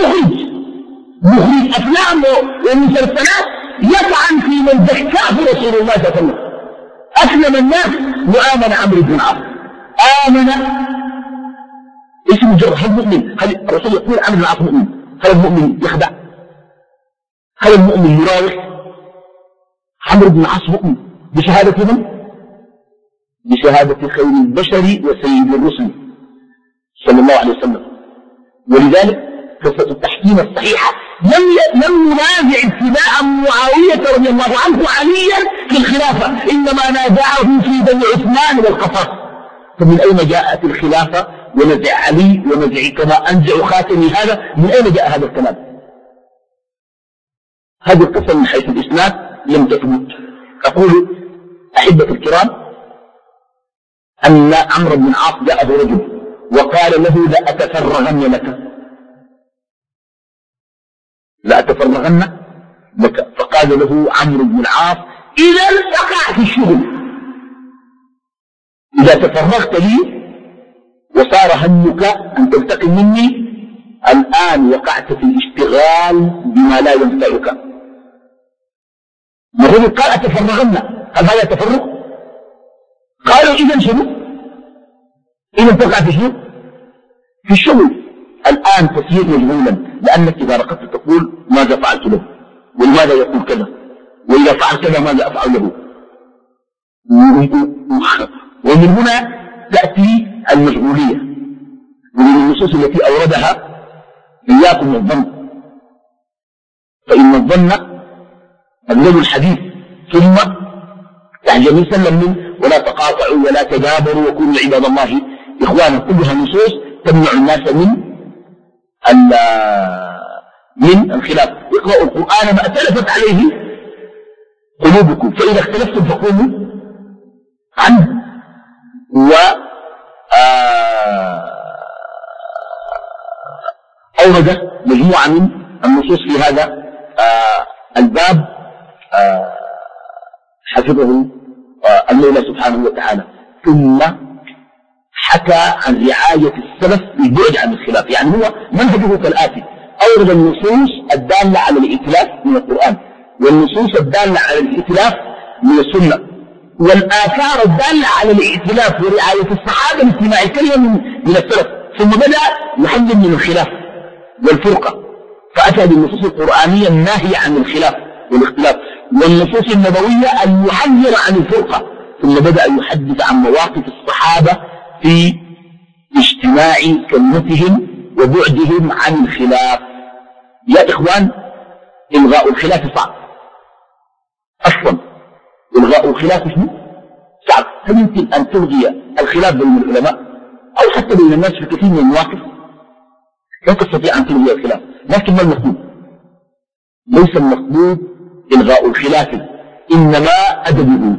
مخرج أفلام ومسلسلات يطعن في من زكاه رسول الله صلى الله عليه وسلم. أسلم الناس وآمن عمرو بن العاص. آمن ايش مجرد؟ هل مؤمن؟ هل الرسول يقول عمرو بن العاص مؤمن؟ هل المؤمن يخدع؟ هل المؤمن يراوح؟ عمرو بن العاص مؤمن بشهادة من؟ بشهادة خير البشر وسيد الرسل صلى الله عليه وسلم. ولذلك قصة التحكيم الصحيحة لم ينازع اتباع معاوية رضي الله عنه عليا في الخلافة، إنما نازعه في بني عثمان والقصاص. فمن أين جاءت الخلافة ونزع علي ونزع كما أنزع خاتمي هذا؟ من أين جاء هذا الكلام؟ هذه القصة من حيث الإسناد لم تثبت. أقول أحبة الكرام أن عمرو بن العاص جاءه رجل وقال له لأتفرغن لك، فقال له عمرو بن العاص إذا تقع في الشغل، إذا تفرغت لي وصار همك أن تنتقم مني، الآن وقعت في الاشتغال بما لا ينفعك. الرجل قال أتفرغن، هل هذا تفرغ؟ قالوا إذن شنو؟ إذن تقع في شنو؟ في الشغل. الآن تصير مشغولا، لأنك إذا رقدت تقول ماذا فعلت له، ولماذا يقول كذا، وإذا فعل كذا ماذا أفعل له. ومن هنا تأتي المشغولية. ومن النصوص التي أوردها إياكم الظن، فإن الظن أغلب الحديث، ثم يعني النبي صلى الله عليه وسلم ولا تقاطعوا ولا تدابروا وكونوا عباد الله إخوانا، كلها نصوص تمنع الناس من الخلاف. اقرأوا القرآن ما أتلفت عليه قلوبكم، فإذا اختلفتم فقوموا عنه. أورد مجموعة من النصوص في هذا الباب حفظه المولى سبحانه وتعالى. ثم حكى عن رعاية السلف بالبعد عن الخلاف، يعني هو منهجه كالآتي: أورد النصوص الدالة على الائتلاف من القرآن، والنصوص الدالة على الائتلاف من السنة، والآثار الدالة على الائتلاف ورعاية الصحابة لاجتماع الكلمة من السلف. ثم بدأ يحذر من الخلاف والفرقة، فأتى بالنصوص القرآنية الناهية عن الخلاف والاختلاف، والنصوص النبوية المحذرة عن الفرقة. ثم بدأ يحدث عن مواقف الصحابة في اجتماع كلمتهم وبعدهم عن الخلاف. يا إخوان، إلغاء الخلاف صعب أصلا. إلغاء الخلاف صعب. هل يمكن أن تلغي الخلاف بين العلماء أو حتى بين الناس في كثير من المواقف؟ لا تستطيع أن تلغي الخلاف. لكن ما المطلوب؟ ليس المطلوب إلغاء الخلاف، إنما أدبه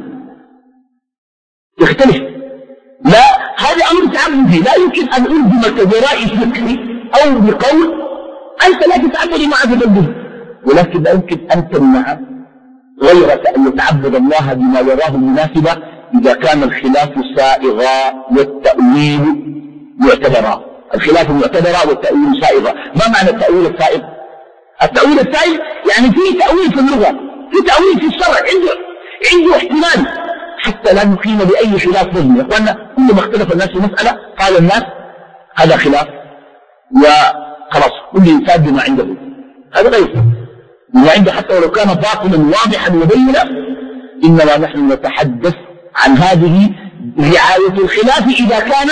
يختلف. لا، هذا أمر تعبدي، لا يمكن أن ألزمك برأي فكري أو بقول أنت لا تتعبد مع تدبر، ولكن لا يمكن أن تمنع غيرك أن يتعبد الله بما يراه مناسبا إذا كان الخلاف سائغا والتأويل معتبرا. الخلاف معتبرا والتأويل سائغا. ما معنى التأويل السائغ؟ التأويل السائغ يعني فيه تأويل في اللغة، فيه تأويل في الشرع، عنده احتمال حتى لا نقيم بأي خلاف ظلمي. يا أخوانا، كل ما اختلف الناس في مسألة قال الناس هذا خلاف وخلاص، كل إنسان بما عنده. هذا غير بما عنده، حتى ولو كان باطلا واضحا وبينا. إنما نحن نتحدث عن هذه رعاية الخلاف إذا كان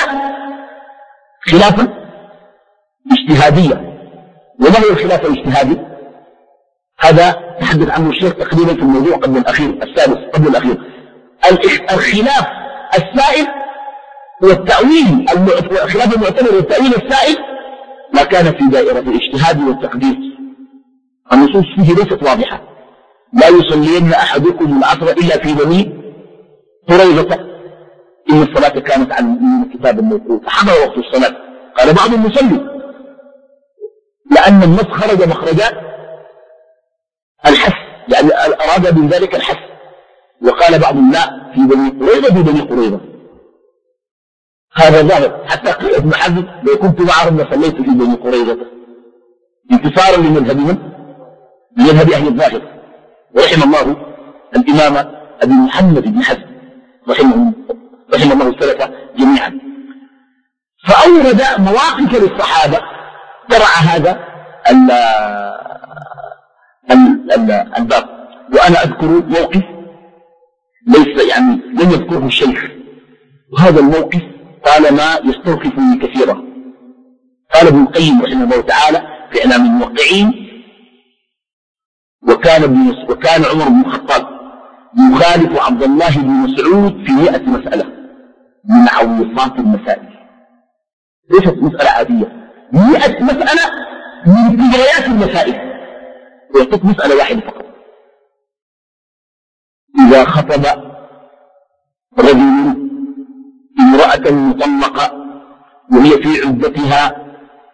خلافا اجتهاديا. وما هو الخلاف الاجتهادي؟ هذا تحدث عنه الشيخ تقريبا في الموضوع قبل الأخير، السادس قبل الأخير. الخلاف السائل والتأويل، الخلاف المعتبر والتأويل السائل ما كان في دائرة الاجتهاد والتقدير. النصوص فيه ليست واضحة. لا يصلين أحدكم العصر إلا في بني قريظة إن الصلاة كانت على المؤمنين كتابا موقوتا، حضر وقت الصلاة. قال بعضهم يصلي لأن النص خرج مخرجات الحث، يعني أراد من ذلك الحث. وقال بعضهم لا، في بني قريظة، في بني قريظة. هذا ظاهر. حتى قال ابن حزم: لو كنت معهم لصليت في بني قريظة، انتصارا لمذهب من؟ لمذهب أهل الظاهر. ورحم الله الإمام أبي محمد بن حزم رحم الله السلف جميعا. فأورد مواقف للصحابة ترعى هذا الباب. وأنا أذكر موقف ليس يعني لم يذكره الشيخ، وهذا الموقف طالما يستوقفني كثيرا. قال ابن القيم رحمه الله تعالى في إعلام الموقعين: وكان عمر بن الخطاب يخالف عبد الله بن مسعود في 100 مسألة من عويصات المسائل. ليست مسألة عادية، 100 مسألة من كبريات المسائل. ويعطيك مسألة واحدة فقط: إذا خطب رجل امرأة مطلقة وهي في عدتها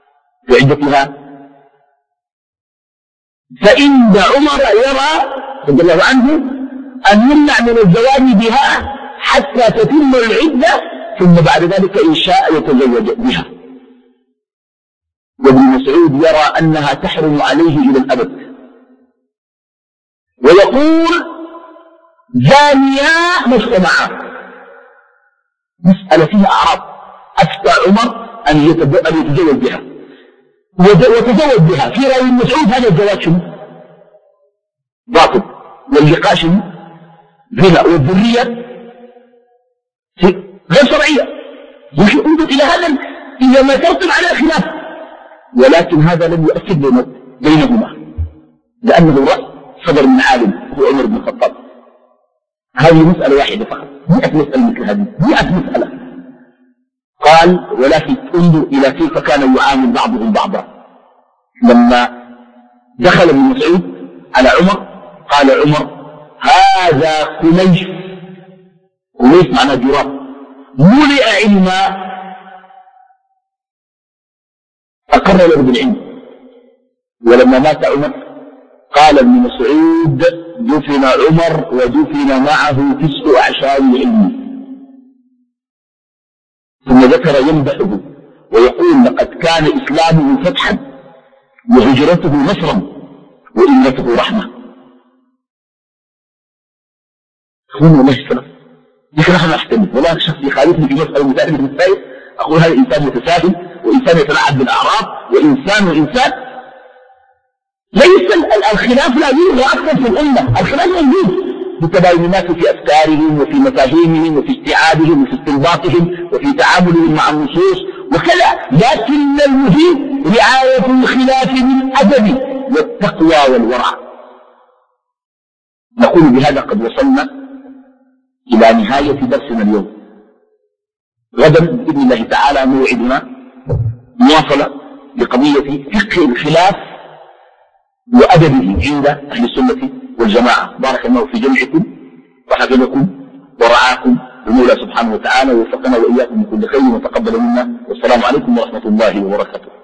فإن عمر يرى رضي الله عنه أن يمنع من الزواج بها حتى تتم العدة، ثم بعد ذلك إن شاء يتزوج بها. وابن مسعود يرى أنها تحرم عليه إلى الأبد، ويقول زانيا مجتمعا، مسألة فيها أعراض. أفتى عمر أن يتزوج بها وتزوج بها. في رأي مسعود هذا الزواج شنو؟ باطل، واللقاء شنو؟ زنا، والذرية غير شرعية. لكن انظر إلى هذا إذا ما ترتب على خلاف، ولكن هذا لم يؤثر بينهما، لأنه رأي صدر من عالم هو عمر بن الخطاب. هذه مسألة واحدة فقط، 100 مسألة مثل هذه، 100 مسألة. قال ولكن انظر إلى كيف كان يعامل بعضهم بعضا. لما دخل ابن مسعود على عمر قال عمر هذا قليش، قليش معناه جراب، ملئ علما، أقر له بالعلم. ولما مات عمر قال ابن مسعود دفن عمر ودفن معه 9 أعشار العلم. ثم ذكر يمدحه ويقول لقد كان إسلامه فتحا وهجرته نصرا وإمته رحمة. أخونا والله السلام، لكن نحن نحتمل والله شخص يخالفني في مسألة مسائل من المسائل، أقول هذا إنسان متساهل وإنسان يتلاعب بالأعراض وإنسان ليس الخلاف لا يوجد أكثر في الأمة، الخلاف موجود بتباينات في أفكارهم وفي مفاهيمهم وفي استيعابهم وفي استنباطهم وفي تعاملهم مع النصوص وكذا، لكن المهم رعاية الخلاف بالأدب والتقوى والورع. نقول بهذا قد وصلنا إلى نهاية درسنا اليوم. غدا بإذن الله تعالى موعدنا مواصلة لقضية فقه الخلاف وأدبه عند أهل السنة والجماعة. بارك الله في جمعكم وحفظكم ورعاكم المولى سبحانه وتعالى، ووفقنا وإياكم من كل خير وتقبل منا، والسلام عليكم ورحمة الله وبركاته.